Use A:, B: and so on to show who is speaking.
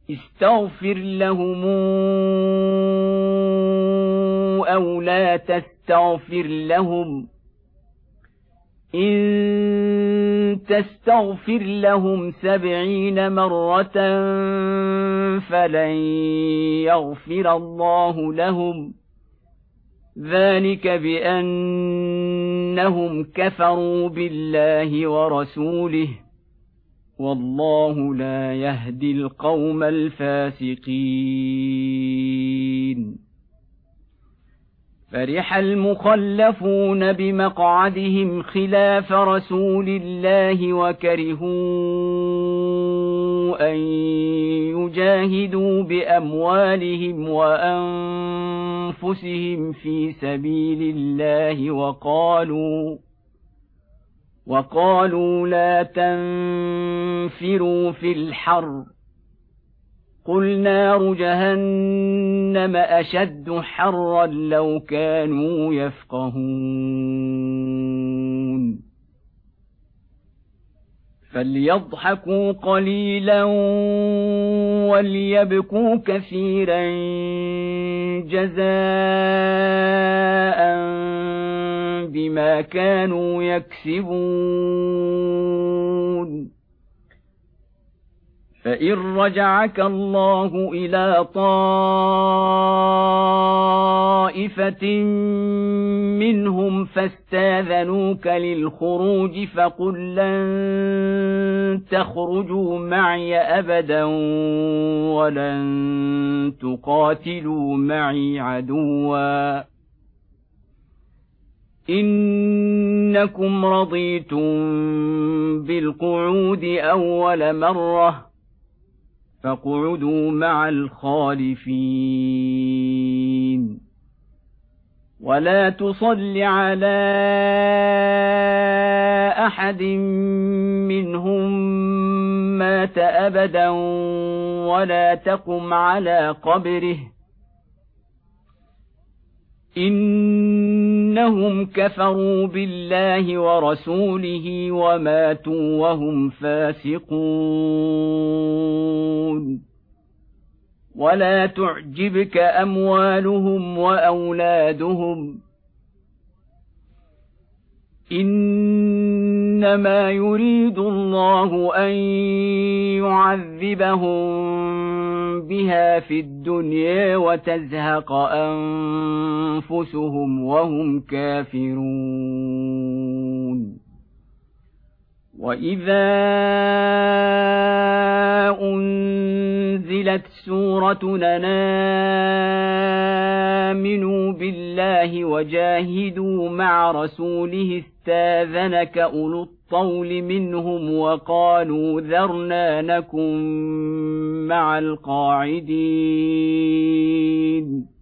A: استغفر لهم أو لا تستغفر لهم، إن تستغفر لهم 70 مرة فلن يغفر الله لهم، ذلك بأنهم كفروا بالله ورسوله، والله لا يهدي القوم الفاسقين. فرح المخلفون بمقعدهم خلاف رسول الله وكرهوا أن يجاهدوا بأموالهم وأنفسهم في سبيل الله وقالوا لا تنفروا في الحر، قل نار جهنم أشد حرا لو كانوا يفقهون. فليضحكوا قليلا وليبكوا كثيرا جزاء بما كانوا يكسبون. فإن رجعك الله إلى طائفة منهم فاستاذنوك للخروج فقل لن تخرجوا معي أبدا ولن تقاتلوا معي عدوا إنكم رضيتم بالقعود أول مرة فاقعدوا مع الخالفين، ولا تصل على أحد منهم مات أبدا ولا تقم على قبره، إنهم كفروا بالله ورسوله وماتوا وهم فاسقون. ولا تعجبك أموالهم وأولادهم، إنما يريد الله أن يعذبهم بها في الدنيا وتزهق أنفسهم وهم كافرون. وإذا أنزلت سورة أن آمنوا بالله وجاهدوا مع رسوله استاذنك أولو الطول منهم وقالوا ذرنا نكن مع القاعدين،